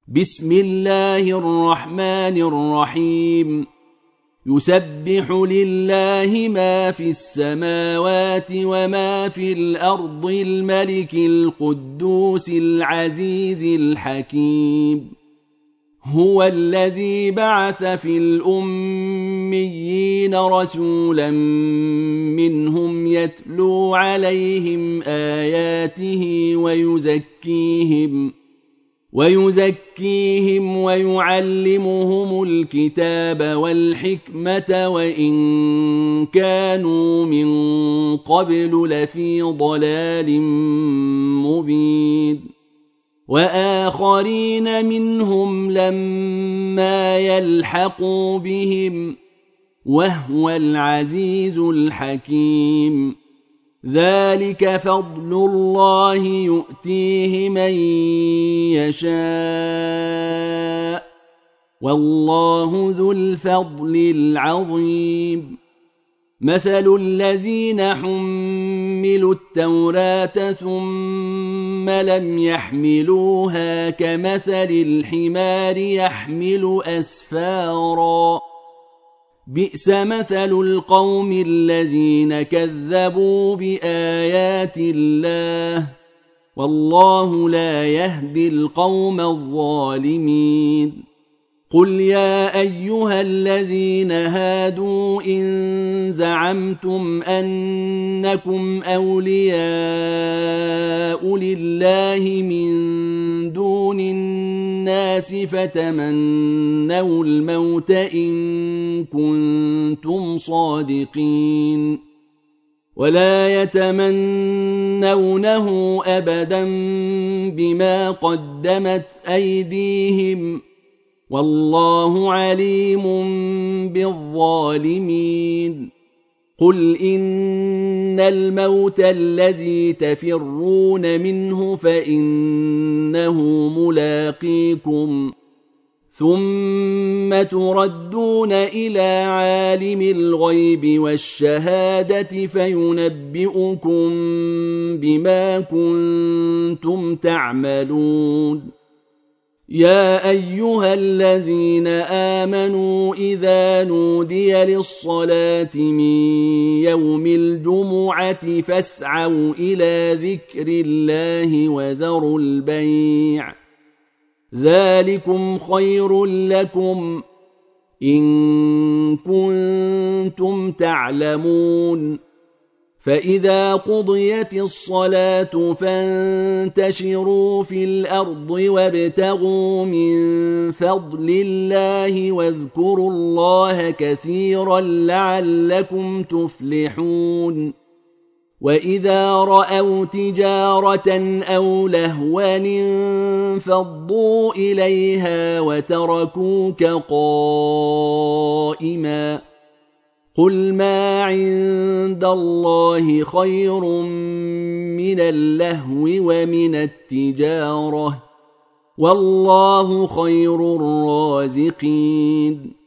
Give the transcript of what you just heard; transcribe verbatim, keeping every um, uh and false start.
بسم الله الرحمن الرحيم يسبح لله ما في السماوات وما في الأرض الملك القدوس العزيز الحكيم هو الذي بعث في الأميين رسولا منهم يتلو عليهم آياته ويزكيهم ويزكيهم ويعلمهم الكتاب والحكمة وإن كانوا من قبل لفي ضلال مبين وآخرين منهم لما يلحقوا بهم وهو العزيز الحكيم ذلك فضل الله يؤتيه من يشاء والله ذو الفضل العظيم مثل الذين حملوا التوراة ثم لم يحملوها كمثل الحمار يحمل أسفاراً بئس مثل القوم الذين كذبوا بآيات الله والله لا يهدي القوم الظالمين قل يا أيها الذين هادوا إن زعمتم أنكم أولياء لله من دون الناس فتمنوا الموت إن كنتم صادقين ولا يتمنونه أبدا بما قدمت أيديهم والله عليم بالظالمين قل إن الموت الذي تفرون منه فإنه ملاقيكم ثم تردون إلى عالم الغيب والشهادة فينبئكم بما كنتم تعملون يا أيها الذين آمنوا إذا نودي للصلاة من يوم الجمعة فاسعوا إلى ذكر الله وذروا البيع ذلكم خير لكم إن كنتم تعلمون فإذا قضيت الصلاة فانتشروا في الأرض وابتغوا من فضل الله واذكروا الله كثيرا لعلكم تفلحون وإذا رأوا تجارة أو لهوا انفضوا إليها وتركوك قائما قل ما عند الله خير من اللهو ومن التجارة والله خير الرازقين